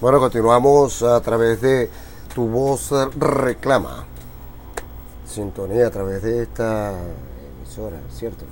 Bueno, continuamos a través de Tu Voz Reclama. Sintonía a través de esta emisora, ¿cierto?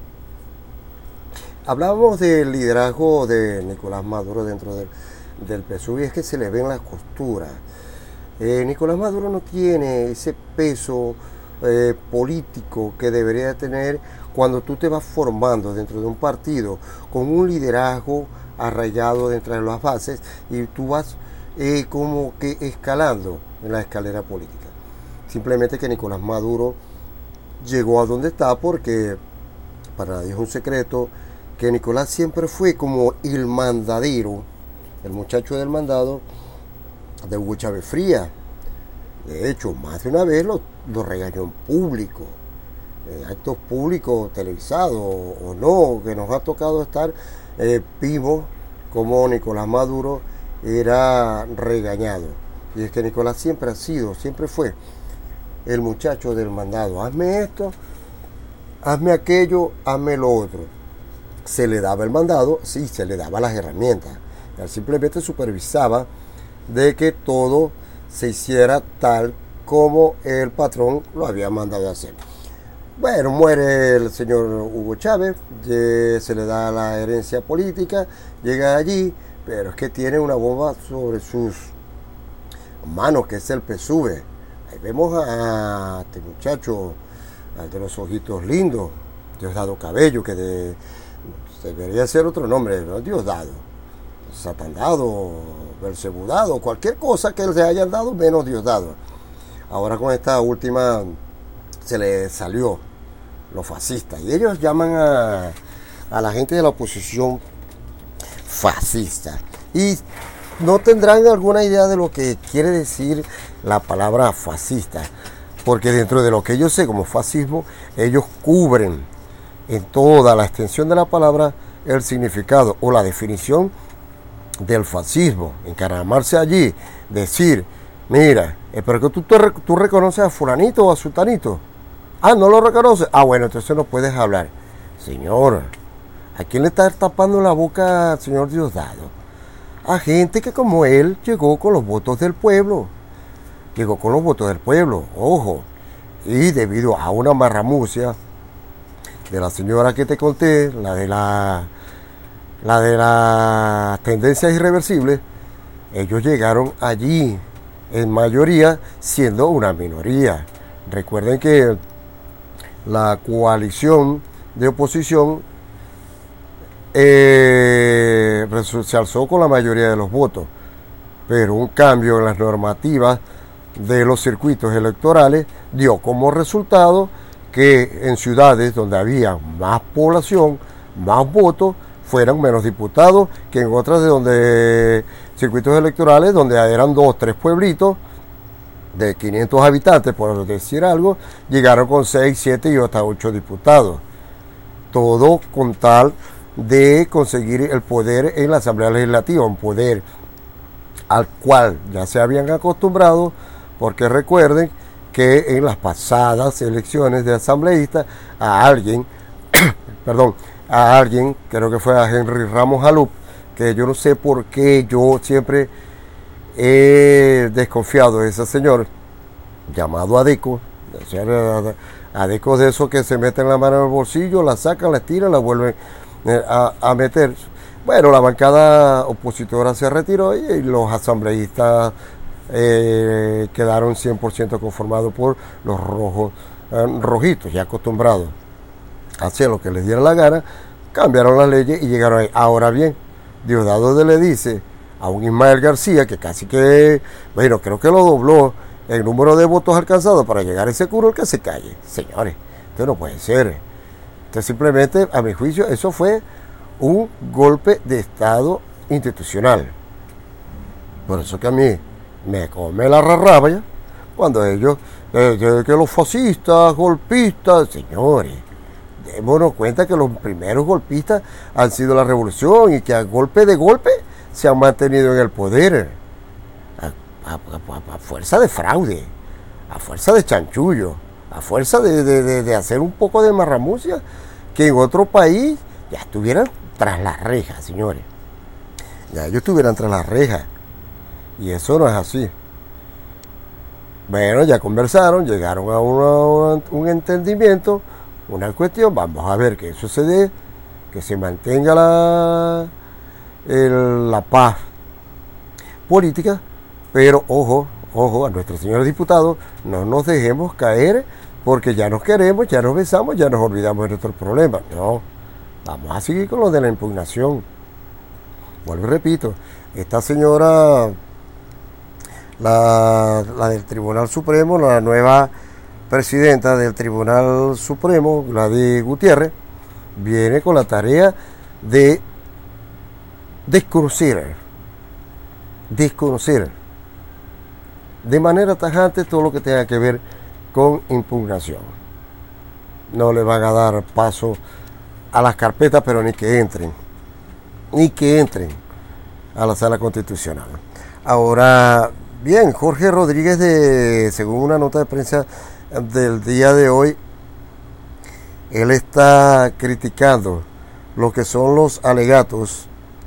Hablábamos del liderazgo de Nicolás Maduro dentro del PSUV y es que se le ven las costuras. Nicolás Maduro no tiene ese peso político que debería tener cuando tú te vas formando dentro de un partido con un liderazgo arraigado dentro de las bases y tú vas como que escalando en la escalera política. Simplemente que Nicolás Maduro llegó a donde está porque para nadie es un secreto que Nicolás siempre fue como el mandadero, el muchacho del mandado de Hugo Chávez Frías. De hecho, más de una vez lo regañó en público, en actos públicos televisados o no, que nos ha tocado estar vimos como Nicolás Maduro era regañado. Y es que Nicolás siempre fue el muchacho del mandado. Hazme esto, hazme aquello, hazme lo otro. Se le daba el mandado, sí, se le daba las herramientas. Él simplemente supervisaba de que todo se hiciera tal como el patrón lo había mandado a hacer. Bueno, muere el señor Hugo Chávez, se le da la herencia política, llega allí, pero es que tiene una bomba sobre sus manos, que es el PSUV. Ahí vemos a este muchacho, al de los ojitos lindos, Diosdado Cabello, que debería ser otro nombre, no Diosdado, Satandado, Belcebudado, cualquier cosa que le hayan dado, menos Diosdado. Ahora con esta última se le salió los fascistas y ellos llaman a la gente de la oposición fascista y no tendrán alguna idea de lo que quiere decir la palabra fascista, porque dentro de lo que yo sé como fascismo, ellos cubren en toda la extensión de la palabra el significado o la definición del fascismo. Encaramarse allí, decir, mira, pero que tú reconoces a fulanito o a sutanito. Ah, ¿no lo reconoces? Ah, bueno, entonces no puedes hablar. Señor, ¿a quién le está tapando la boca al señor Diosdado? A gente que como él llegó con los votos del pueblo. Llegó con los votos del pueblo, ojo. Y debido a una marramucia de la señora que te conté, la de las tendencias irreversibles, ellos llegaron allí en mayoría siendo una minoría. Recuerden que la coalición de oposición se alzó con la mayoría de los votos, pero un cambio en las normativas de los circuitos electorales dio como resultado que en ciudades donde había más población, más votos, fueran menos diputados que en otras de donde circuitos electorales donde eran 2 o 3 pueblitos de 500 habitantes, por decir algo, llegaron con 6, 7 y hasta 8 diputados. Todo con tal de conseguir el poder en la Asamblea Legislativa, un poder al cual ya se habían acostumbrado, porque recuerden que en las pasadas elecciones de asambleístas a alguien, creo que fue a Henry Ramos Alup, que yo no sé por qué yo siempre he desconfiado de ese señor llamado Adeco, Adeco de esos que se meten la mano en el bolsillo, la sacan, la estiran, la vuelven a meter. Bueno, la bancada opositora se retiró y los asambleístas quedaron 100% conformados por los rojitos, ya acostumbrados a hacer lo que les diera la gana. Cambiaron las leyes y llegaron ahí. Ahora bien, Diosdado le dice a un Ismael García, que casi que, bueno, creo que lo dobló el número de votos alcanzados para llegar a ese curul, que se calle. Señores, esto no puede ser. Entonces simplemente, a mi juicio, eso fue un golpe de Estado institucional. Por eso que a mí me come la rabia cuando ellos, que los fascistas, golpistas, señores, démonos cuenta que los primeros golpistas han sido la revolución y que a golpe de golpe se han mantenido en el poder a fuerza de fraude, a fuerza de chanchullo, a fuerza de hacer un poco de marramucia, que en otro país ya estuvieran tras las rejas, señores. Ya ellos estuvieran tras las rejas. Y eso no es así. Bueno, ya conversaron, llegaron a un entendimiento, una cuestión, vamos a ver que eso se dé, que se mantenga la paz política, pero ojo, a nuestros señores diputados, no nos dejemos caer porque ya nos queremos, ya nos besamos, ya nos olvidamos de nuestros problemas. No, vamos a seguir con lo de la impugnación. Vuelvo y repito, esta señora, la del Tribunal Supremo, la nueva presidenta del Tribunal Supremo, Gladys Gutiérrez, viene con la tarea de desconocer de manera tajante todo lo que tenga que ver con impugnación. No le van a dar paso a las carpetas, pero ni que entren a la sala constitucional. Ahora, bien, Jorge Rodríguez, según una nota de prensa del día de hoy, él está criticando lo que son los alegatos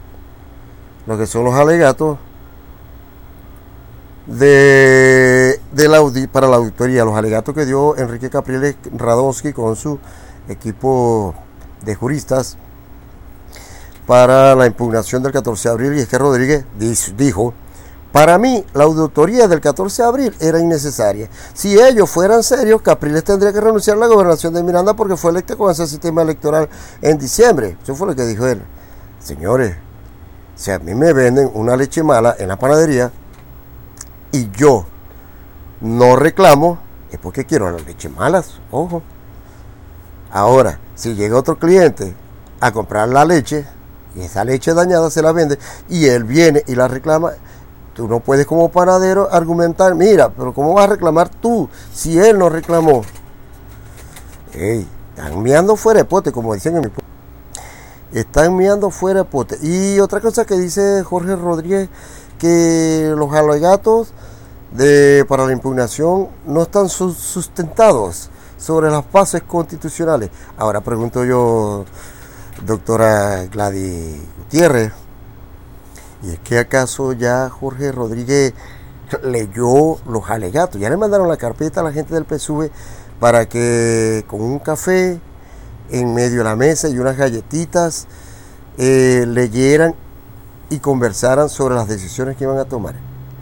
para la auditoría, los alegatos que dio Enrique Capriles Radonsky con su equipo de juristas para la impugnación del 14 de abril, y es que Rodríguez dijo: para mí, la auditoría del 14 de abril era innecesaria. Si ellos fueran serios, Capriles tendría que renunciar a la gobernación de Miranda porque fue electo con ese sistema electoral en diciembre. Eso fue lo que dijo él. Señores, si a mí me venden una leche mala en la panadería y yo no reclamo, es porque quiero las leches malas, ojo. Ahora, si llega otro cliente a comprar la leche y esa leche dañada se la vende y él viene y la reclama, tú no puedes como panadero argumentar: mira, pero ¿cómo vas a reclamar tú si él no reclamó? Ey, están meando fuera de pote, como dicen en mi pueblo. Están meando fuera de pote. Y otra cosa que dice Jorge Rodríguez, que los alegatos para la impugnación no están sustentados sobre las bases constitucionales. Ahora pregunto yo, doctora Gladys Gutiérrez, ¿y es que acaso ya Jorge Rodríguez leyó los alegatos? Ya le mandaron la carpeta a la gente del PSUV para que con un café en medio de la mesa y unas galletitas leyeran y conversaran sobre las decisiones que iban a tomar.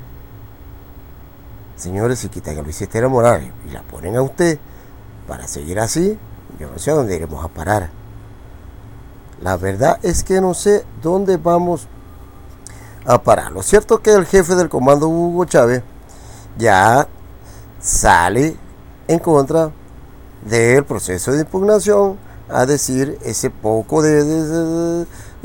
Señores, si quitan a Luis Estela Morales y la ponen a usted para seguir así, yo no sé a dónde iremos a parar. La verdad es que no sé dónde vamos a parar. Lo cierto es que el jefe del comando, Hugo Chávez, ya sale en contra del proceso de impugnación a decir ese poco de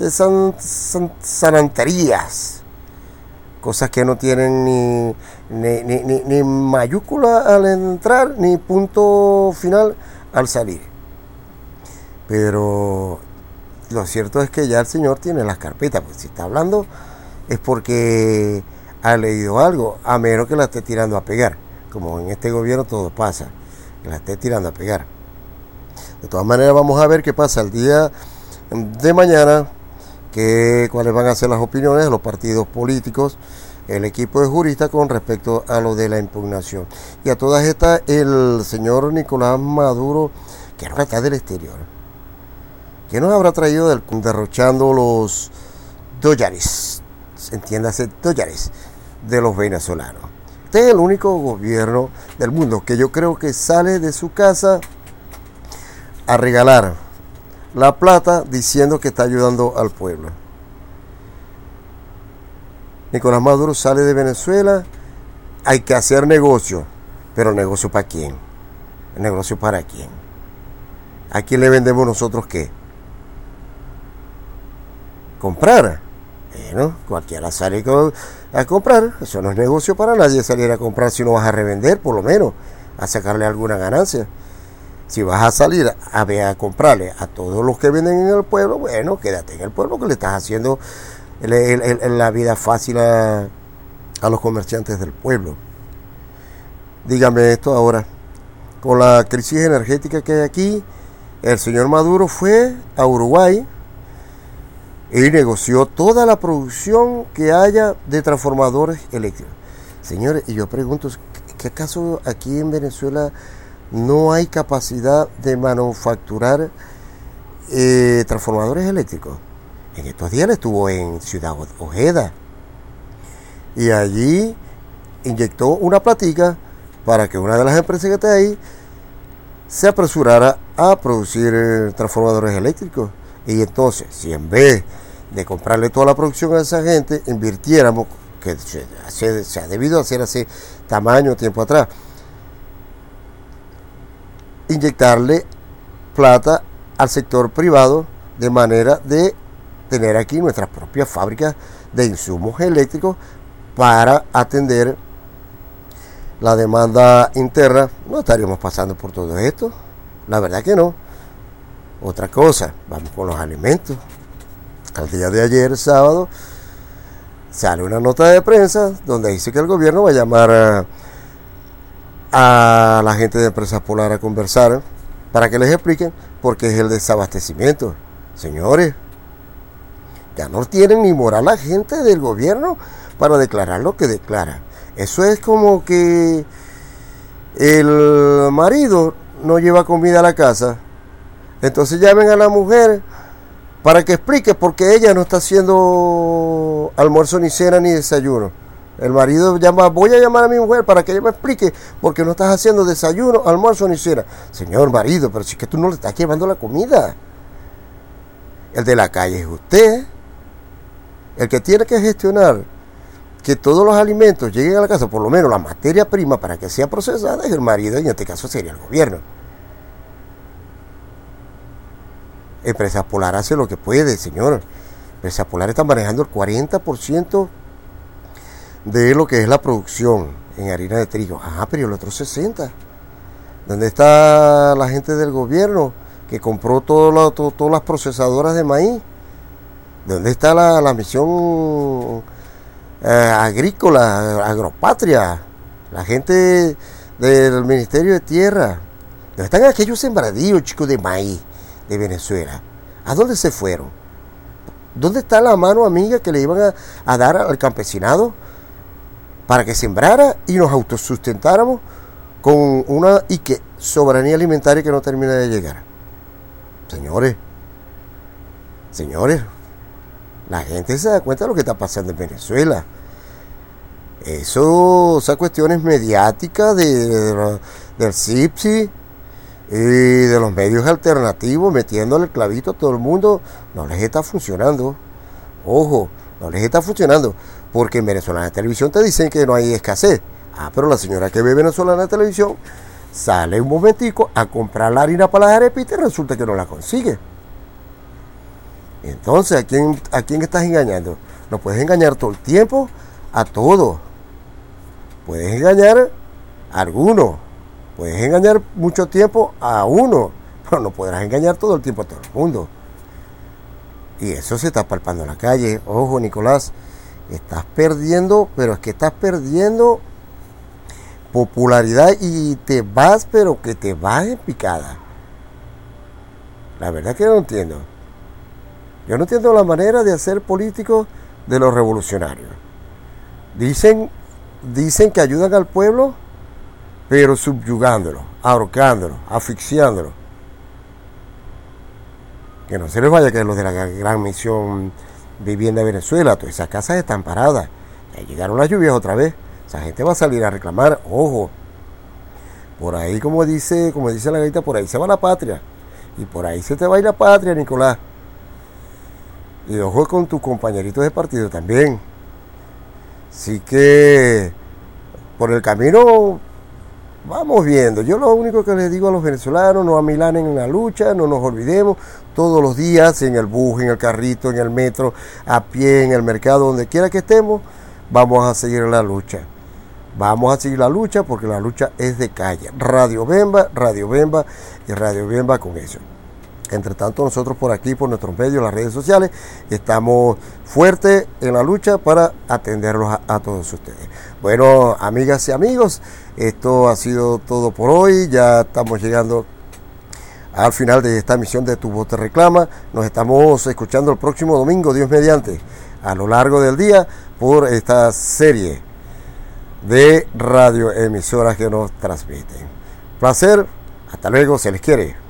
sananterías, cosas que no tienen ni mayúscula al entrar ni punto final al salir. Pero lo cierto es que ya el señor tiene las carpetas, pues si está hablando es porque ha leído algo, a menos que la esté tirando a pegar, como en este gobierno todo pasa, que la esté tirando a pegar. De todas maneras, vamos a ver qué pasa el día de mañana, cuáles van a ser las opiniones de los partidos políticos, el equipo de juristas con respecto a lo de la impugnación. Y a todas estas, el señor Nicolás Maduro, que ahora está del exterior, que nos habrá traído derrochando los dólares, entiéndase, dólares de los venezolanos. Este es el único gobierno del mundo que yo creo que sale de su casa a regalar la plata diciendo que está ayudando al pueblo. Nicolás Maduro sale de Venezuela, hay que hacer negocio, pero negocio ¿para quién? ¿Negocio para quién? ¿A quién le vendemos nosotros qué? ¿Comprar? Bueno, cualquiera sale a comprar, eso no es negocio para nadie salir a comprar si no vas a revender, por lo menos, a sacarle alguna ganancia. Si vas a salir a comprarle a todos los que venden en el pueblo, bueno, quédate en el pueblo, que le estás haciendo la vida fácil a los comerciantes del pueblo. Dígame esto ahora, con la crisis energética que hay aquí, el señor Maduro fue a Uruguay y negoció toda la producción que haya de transformadores eléctricos. Señores, y yo pregunto, ¿qué acaso aquí en Venezuela no hay capacidad de manufacturar transformadores eléctricos? En estos días estuvo en Ciudad Ojeda y allí inyectó una platica para que una de las empresas que está ahí se apresurara a producir transformadores eléctricos. Y entonces, si en vez de comprarle toda la producción a esa gente, invirtiéramos, que se ha debido hacer hace tamaño tiempo atrás, inyectarle plata al sector privado de manera de tener aquí nuestras propias fábricas de insumos eléctricos para atender la demanda interna, no estaríamos pasando por todo esto. La verdad que no. Otra cosa, vamos con los alimentos. Al día de ayer, sábado, sale una nota de prensa donde dice que el gobierno va a llamar a la gente de Empresas Polar a conversar para que les expliquen por qué es el desabastecimiento. Señores, ya no tienen ni moral la gente del gobierno para declarar lo que declara. Eso es como que el marido no lleva comida a la casa, entonces llamen a la mujer para que explique por qué ella no está haciendo almuerzo, ni cena, ni desayuno. El marido llama, voy a llamar a mi mujer para que ella me explique por qué no estás haciendo desayuno, almuerzo, ni cena. Señor marido, pero si es que tú no le estás llevando la comida. El de la calle es usted. El que tiene que gestionar que todos los alimentos lleguen a la casa, por lo menos la materia prima para que sea procesada, es el marido, y en este caso sería el gobierno. Empresas Polar hace lo que puede, señor. Empresas Polar está manejando el 40% de lo que es la producción en harina de trigo. Pero el otro 60%. ¿Dónde está la gente del gobierno que compró todas las procesadoras de maíz? ¿Dónde está la misión agrícola, agropatria? La gente del Ministerio de Tierra. ¿Dónde están aquellos sembradíos, chicos, de maíz de Venezuela? ¿A dónde se fueron? ¿Dónde está la mano amiga que le iban a dar al campesinado para que sembrara y nos autosustentáramos con una soberanía alimentaria que no termina de llegar? Señores, la gente se da cuenta de lo que está pasando en Venezuela. Esas cuestiones mediáticas del CIPSI y de los medios alternativos metiéndole el clavito a todo el mundo, no les está funcionando. Ojo, no les está funcionando, porque en Venezolana Televisión te dicen que no hay escasez. Pero la señora que ve Venezolana Televisión sale un momentico a comprar la harina para las arepas y resulta que no la consigue. Entonces, ¿a quién estás engañando? No puedes engañar todo el tiempo a todos. Puedes engañar a algunos. Puedes engañar mucho tiempo a uno, pero no podrás engañar todo el tiempo a todo el mundo. Y eso se está palpando en la calle. Ojo, Nicolás, estás perdiendo, pero es que estás perdiendo popularidad y te vas, pero que te vas en picada. La verdad que no entiendo. Yo no entiendo la manera de hacer políticos de los revolucionarios. Dicen que ayudan al pueblo, pero subyugándolo, ahorcándolo, asfixiándolo. Que no se les vaya a caer los de la gran misión Vivienda de Venezuela. Todas esas casas están paradas. Ya llegaron las lluvias otra vez. Esa gente va a salir a reclamar. Ojo, por ahí, como dice la gaita, por ahí se va la patria. Y por ahí se te va a ir la patria, Nicolás. Y ojo con tus compañeritos de partido también. Así que por el camino vamos viendo. Yo lo único que les digo a los venezolanos, no amilanen en la lucha, no nos olvidemos, todos los días, en el bus, en el carrito, en el metro, a pie, en el mercado, donde quiera que estemos, vamos a seguir la lucha. Vamos a seguir la lucha porque la lucha es de calle. Radio Bemba y Radio Bemba con eso. Entre tanto, nosotros por aquí, por nuestros medios, las redes sociales, estamos fuertes en la lucha para atenderlos a todos ustedes. Bueno, amigas y amigos, esto ha sido todo por hoy. Ya estamos llegando al final de esta emisión de Tu Voz Te Reclama. Nos estamos escuchando el próximo domingo, Dios mediante, a lo largo del día, por esta serie de radioemisoras que nos transmiten. Placer, hasta luego, se les quiere.